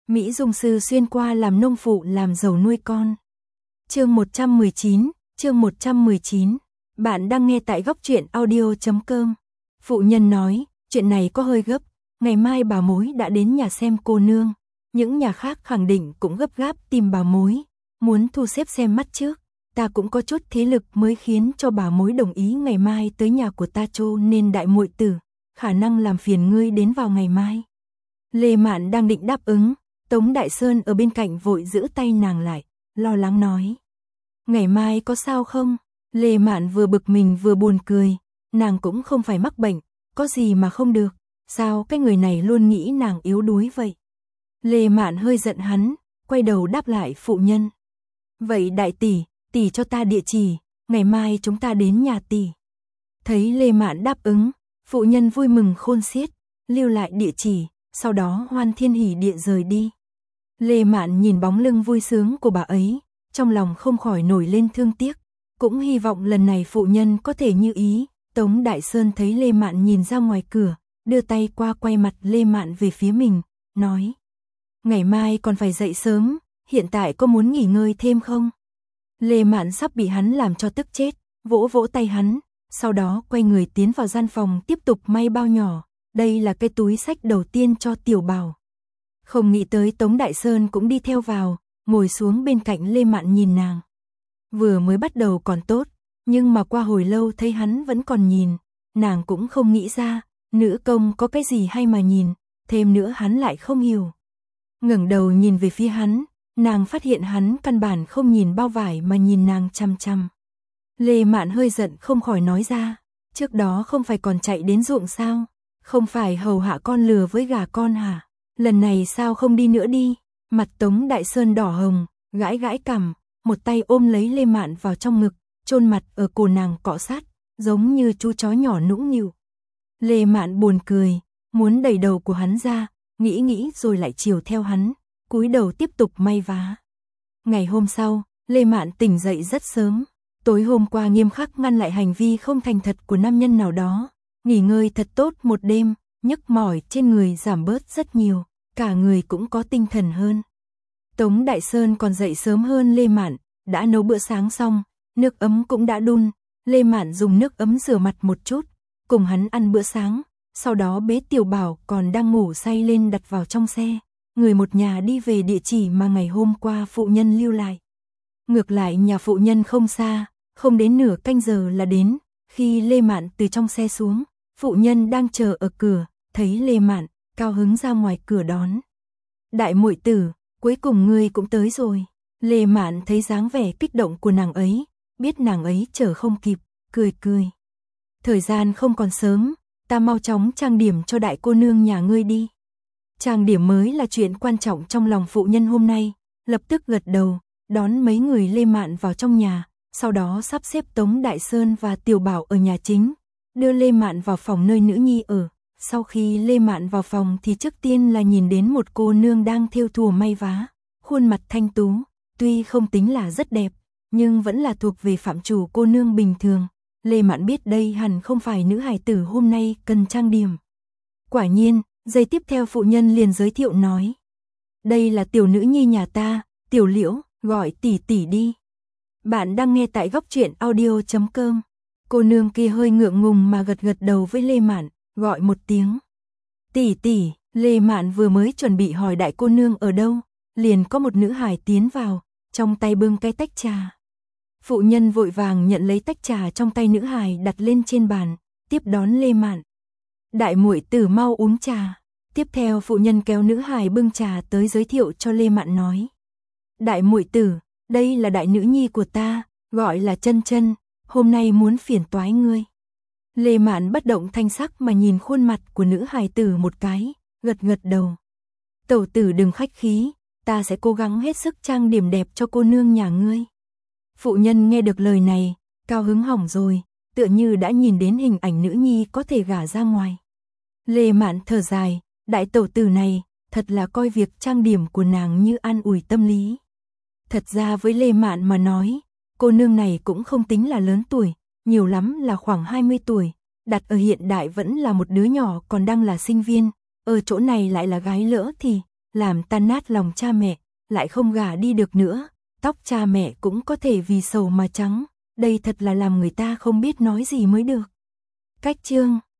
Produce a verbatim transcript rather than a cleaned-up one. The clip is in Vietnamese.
Mỹ Dung sư xuyên qua làm nông phụ làm giàu nuôi con. Chương một trăm mười chín, chương một trăm mười chín. Bạn đang nghe tại góc truyện audio chấm com. Phụ nhân nói, chuyện này có hơi gấp, ngày mai bà mối đã đến nhà xem cô nương. Những nhà khác khẳng định cũng gấp gáp tìm bà mối, muốn thu xếp xem mắt trước. Ta cũng có chút thế lực mới khiến cho bà mối đồng ý ngày mai tới nhà của ta, cho nên đại muội tử, khả năng làm phiền ngươi đến vào ngày mai. Lê Mạn đang định đáp ứng, Tống Đại Sơn ở bên cạnh vội giữ tay nàng lại, lo lắng nói. Ngày mai có sao không? Lê Mạn vừa bực mình vừa buồn cười, nàng cũng không phải mắc bệnh, có gì mà không được, sao cái người này luôn nghĩ nàng yếu đuối vậy? Lê Mạn hơi giận hắn, quay đầu đáp lại phụ nhân. Vậy đại tỷ, tỷ cho ta địa chỉ, ngày mai chúng ta đến nhà tỷ. Thấy Lê Mạn đáp ứng, phụ nhân vui mừng khôn xiết, lưu lại địa chỉ, sau đó hoan thiên hỉ địa rời đi. Lê Mạn nhìn bóng lưng vui sướng của bà ấy, trong lòng không khỏi nổi lên thương tiếc, cũng hy vọng lần này phụ nhân có thể như ý. Tống Đại Sơn thấy Lê Mạn nhìn ra ngoài cửa, đưa tay qua quay mặt Lê Mạn về phía mình, nói. Ngày mai còn phải dậy sớm, hiện tại có muốn nghỉ ngơi thêm không? Lê Mạn sắp bị hắn làm cho tức chết, vỗ vỗ tay hắn, sau đó quay người tiến vào gian phòng tiếp tục may bao nhỏ. Đây là cái túi xách đầu tiên cho Tiểu Bảo. Không nghĩ tới Tống Đại Sơn cũng đi theo vào, ngồi xuống bên cạnh Lê Mạn nhìn nàng. Vừa mới bắt đầu còn tốt, nhưng mà qua hồi lâu thấy hắn vẫn còn nhìn, nàng cũng không nghĩ ra, nữ công có cái gì hay mà nhìn, thêm nữa hắn lại không hiểu. Ngẩng đầu nhìn về phía hắn, nàng phát hiện hắn căn bản không nhìn bao vải mà nhìn nàng chăm chăm. Lê Mạn hơi giận không khỏi nói ra, trước đó không phải còn chạy đến ruộng sao? Không phải hầu hạ con lừa với gà con hả? Lần này sao không đi nữa đi? Mặt Tống Đại Sơn đỏ hồng, gãi gãi cằm, một tay ôm lấy Lê Mạn vào trong ngực, chôn mặt ở cổ nàng cọ sát, giống như chú chó nhỏ nũng nịu. Lê Mạn buồn cười, muốn đẩy đầu của hắn ra, nghĩ nghĩ rồi lại chiều theo hắn, cúi đầu tiếp tục may vá. Ngày hôm sau, Lê Mạn tỉnh dậy rất sớm, tối hôm qua nghiêm khắc ngăn lại hành vi không thành thật của nam nhân nào đó. Nghỉ ngơi thật tốt một đêm, nhức mỏi trên người giảm bớt rất nhiều, cả người cũng có tinh thần hơn. Tống Đại Sơn còn dậy sớm hơn Lê Mạn, đã nấu bữa sáng xong, nước ấm cũng đã đun, Lê Mạn dùng nước ấm rửa mặt một chút, cùng hắn ăn bữa sáng, sau đó bế Tiểu Bảo còn đang ngủ say lên đặt vào trong xe, người một nhà đi về địa chỉ mà ngày hôm qua phụ nhân lưu lại. Ngược lại nhà phụ nhân không xa, không đến nửa canh giờ là đến, khi Lê Mạn từ trong xe xuống, phụ nhân đang chờ ở cửa, thấy Lê Mạn, cao hứng ra ngoài cửa đón. Đại muội tử, cuối cùng ngươi cũng tới rồi. Lê Mạn thấy dáng vẻ kích động của nàng ấy, biết nàng ấy chờ không kịp, cười cười. Thời gian không còn sớm, ta mau chóng trang điểm cho đại cô nương nhà ngươi đi. Trang điểm mới là chuyện quan trọng trong lòng phụ nhân hôm nay, lập tức gật đầu, đón mấy người Lê Mạn vào trong nhà, sau đó sắp xếp Tống Đại Sơn và Tiểu Bảo ở nhà chính. Đưa Lê Mạn vào phòng nơi nữ nhi ở. Sau khi Lê Mạn vào phòng thì trước tiên là nhìn đến một cô nương đang thêu thùa may vá, khuôn mặt thanh tú, tuy không tính là rất đẹp, nhưng vẫn là thuộc về phạm trù cô nương bình thường. Lê Mạn biết đây hẳn không phải nữ hài tử hôm nay cần trang điểm. Quả nhiên, giây tiếp theo phụ nhân liền giới thiệu nói. Đây là tiểu nữ nhi nhà ta, Tiểu Liễu, gọi tỷ tỷ đi. Bạn đang nghe tại góc truyện audio chấm com. Cô nương kia hơi ngượng ngùng mà gật gật đầu với Lê Mạn, gọi một tiếng. Tỷ tỷ, Lê Mạn vừa mới chuẩn bị hỏi đại cô nương ở đâu, liền có một nữ hài tiến vào, trong tay bưng cái tách trà. Phụ nhân vội vàng nhận lấy tách trà trong tay nữ hài đặt lên trên bàn, tiếp đón Lê Mạn. Đại muội tử mau uống trà. Tiếp theo phụ nhân kéo nữ hài bưng trà tới giới thiệu cho Lê Mạn nói. Đại muội tử, đây là đại nữ nhi của ta, gọi là Chân Chân. Hôm nay muốn phiền toái ngươi. Lê Mạn bất động thanh sắc mà nhìn khuôn mặt của nữ hài tử một cái, gật gật đầu. Tẩu tử đừng khách khí, ta sẽ cố gắng hết sức trang điểm đẹp cho cô nương nhà ngươi. Phụ nhân nghe được lời này, cao hứng hỏng rồi, tựa như đã nhìn đến hình ảnh nữ nhi có thể gả ra ngoài. Lê Mạn thở dài, đại tẩu tử này, thật là coi việc trang điểm của nàng như an ủi tâm lý. Thật ra với Lê Mạn mà nói, cô nương này cũng không tính là lớn tuổi, nhiều lắm là khoảng hai mươi tuổi, đặt ở hiện đại vẫn là một đứa nhỏ còn đang là sinh viên, ở chỗ này lại là gái lỡ thì, làm tan nát lòng cha mẹ, lại không gả đi được nữa, tóc cha mẹ cũng có thể vì sầu mà trắng, đây thật là làm người ta không biết nói gì mới được. Cách chương